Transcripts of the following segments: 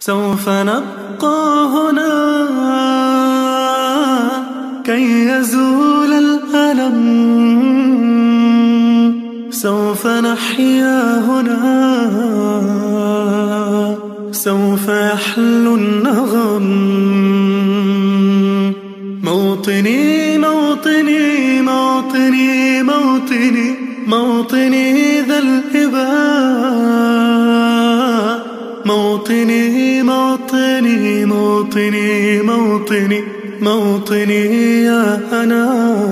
سوف نبقى هنا كي يزول الألم، سوف نحيا هنا، سوف يحلو النغم. موطني موطني موطني موطني موطني ذا الإباء، موطني موطني موطني موطني موطني يا أنا.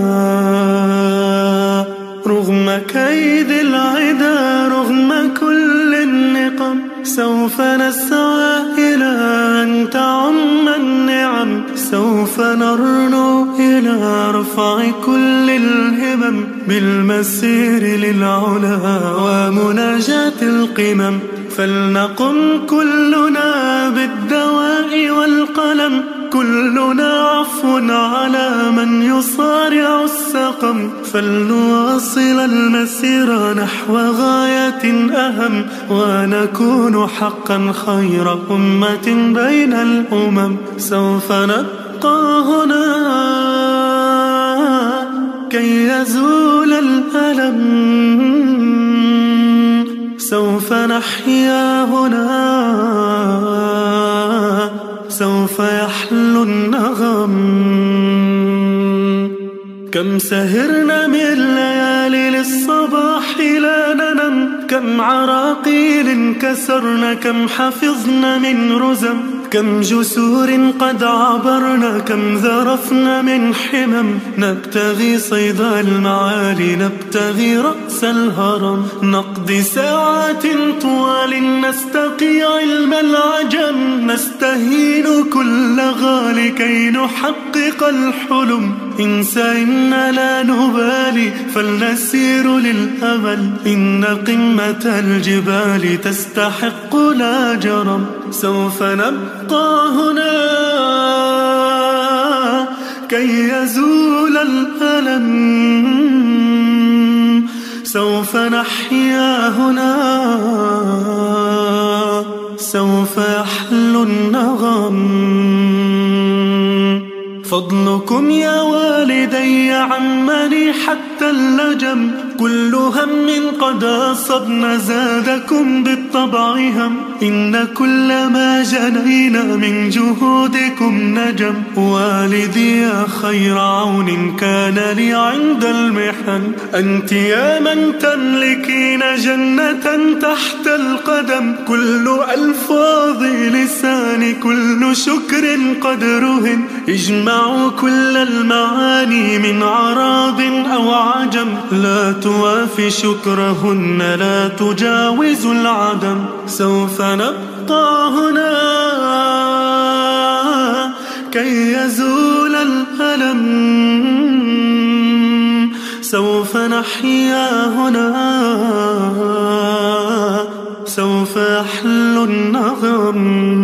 رغم كيد العدا، رغم كل النقم، سوف نسعى إلى أن تعم النعم، سوف نرنو إلى رفع كل الهمم، بالمسير للعلا ومناجاة القمم. فلنقم كلنا بالدواء والقلم، كلنا عفو على من يصارع السقم. فلنواصل المسير نحو غاية أهم، ونكون حقا خير أمة بين الأمم. سوف نبقى هنا كي يزول الألم، سوف نحيا هنا، سوف يحلو النغم. كم سهرنا من ليالي للصباح لا ننم، كم عراقيل كسرنا، كم حفظنا من رزم، كم جسور قد عبرنا، كم ذرفنا من حمم. نبتغي صيد المعالي، نبتغي رأس الهرم، نقضي ساعات طوال نستقي علم العجم، نستهين كل غالي كي نحقق الحلم. إنسى إن لا نبالي، فلنسير للأمل، إن قمة الجبال تستحق لا جرم. سوف نبقى هنا كي يزول الألم، سوف نحيا هنا، سوف يحلو النغم. فضلكم يا والدي عمني حتى اللجم، كل هم قد أصبنا زادكم بالطبع هم، إن كل ما جنينا من جهودكم نجم. والدي يا خير عون كان لي عند المحن، أنت يا من تملكين جنة تحت القدم. كل ألفاظ لساني كل شكر قد رهن، اجمعوا كل المعاني من عرب أو عجم، لا توافي شكرهن، لا تجاوز العدم. سوف نبقى هنا كي يزول الألم، سوف نحيا هنا، سوف يحلو النغم.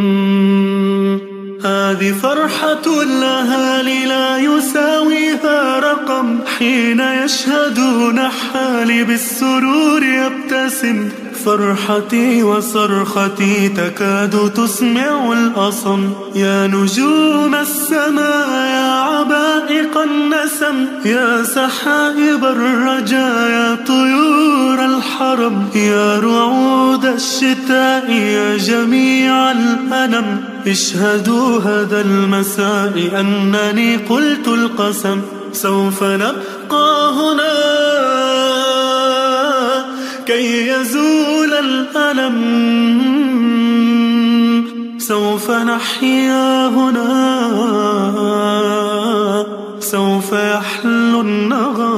هذه فرحة الأهالي لا يساويها رقم، حين يشهدون حالي بالسرور يبتسم. فرحتي وصرختي تكاد تسمع الأصم، يا نجوم السماء يا عبائق النسم، يا سحائب الرجا يا طيور الحرم، يا رعود الشتاء يا جميع الأنم. اشهدوا هذا المساء أنني قلت القسم، سوف نبقى هنا كي يزول الألم، سوف نحيا هنا، سوف يحلو النغم.